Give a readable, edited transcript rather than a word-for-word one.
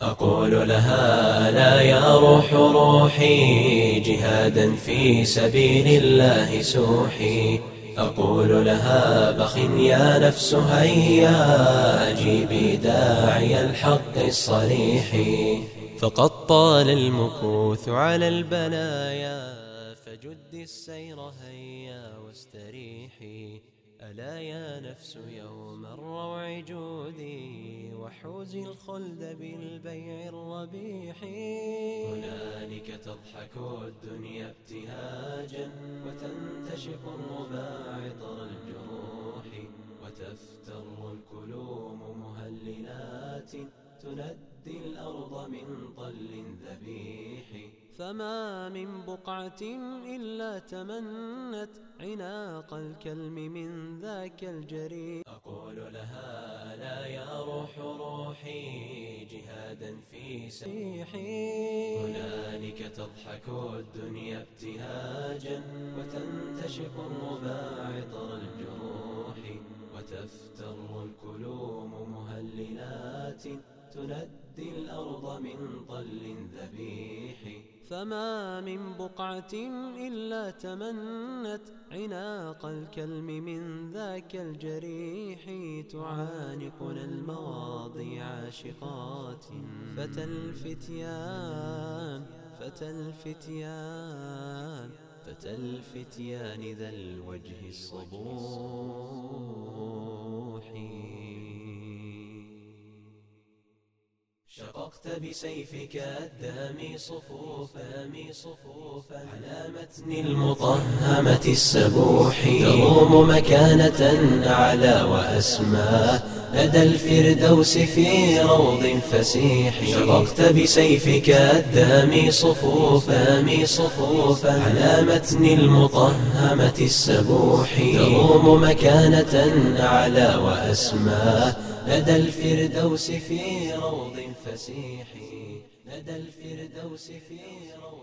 أقول لها ألا يا روح روحي جهادا في سبيل الله سوحي. أقول لها بخ يا نفس هيا أجيبي داعي الحق الصريح. فقد طال المكوث على البلايا فجدي السير هيا واستريحي. ألا يا نفس يوم الروع جودي وحوزي الخلد بالبيع الربيح. هنالك تضحك الدنيا ابتهاجا وتنتشق الربا عطر الجروح وتفتر الكلوم مهللات تندي الأرض من طل ذبيح. فما من بقعة إلا تمنت عناق الكلم من ذاك الجريح. أقول لها ألا يا روح روحي جهادا في سبيحي. هنالك تضحك الدنيا ابتهاجا وتنتشق الربا عطر الجروح وتفتر الكلوم مهللات تندي الأرض من طل ذبيح. فما من بقعة إلا تمنت عناق الكلم من ذاك الجريح. تعانقنا المواضي عاشقات فتى الفتيان فتى الفتيان فتى الفتيان ذا الوجه الصبوح. شققت بسيفك الدامي صفوفا على متن المطهمة السبوح. تروم مكانة أعلى وأسمى لدى الفردوس في روض فسيح. شققت بسيفك الدامي صفوفا على متن المطهمة السبوح. تروم مكانة أعلى وأسمى لدى الفردوس في روض فسيح. لدى الفردوس في روض